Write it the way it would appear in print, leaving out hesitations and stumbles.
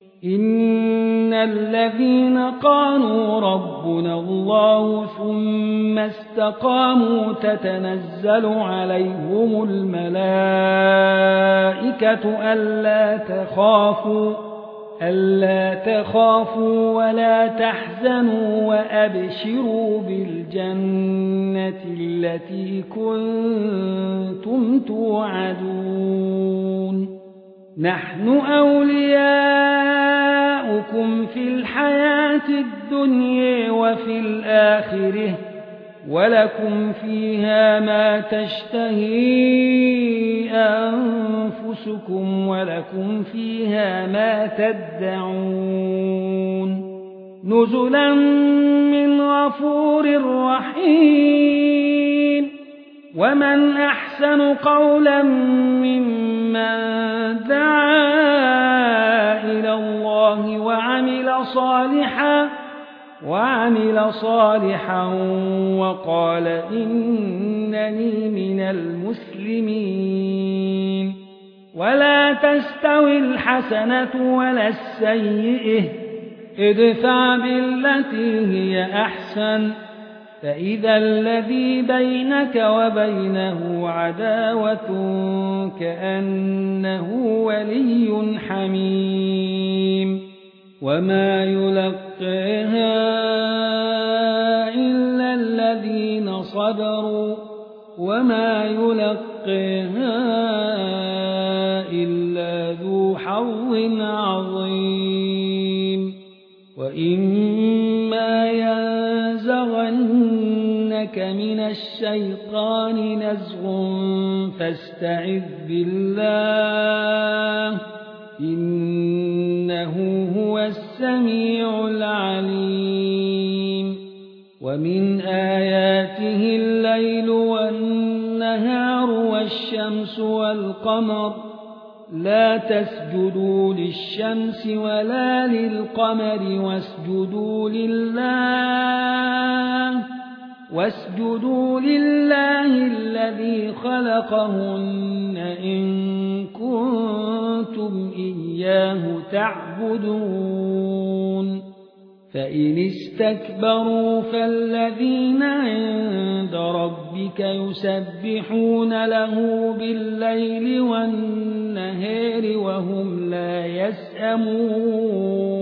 إن الذين قالوا ربنا الله ثم استقاموا تتنزل عليهم الملائكة ألا تخافوا ولا تحزنوا وأبشروا بالجنة التي كنتم توعدون نحن أولياؤكم في الحياة الدنيا وفي الآخرة ولكم فيها ما تشتهي أنفسكم ولكم فيها ما تدعون نزلا من غفور رحيم ومن أحسن قولا ممن دعا إلى الله وعمل صالحا وقال إنني من المسلمين ولا تستوي الحسنة ولا السيئة ادفع بالتي هي أحسن فإذا الذي بينك وبينه عداوة كأنه ولي حميم وما يلقيها إلا الذين صبروا وما يلقيها إلا ذو حظ عظيم وإما ينزغنك من الشيطان نزغ فاستعذ بالله إنه هو السميع العليم ومن آياته الليل والنهار والشمس والقمر لا تسجدوا للشمس ولا للقمر واسجدوا لله الذي خلقهن إن كنتم إياه تعبدون فإن استكبروا فالذين عند ربك يسبحون له بالليل والنهار وهم لا يسأمون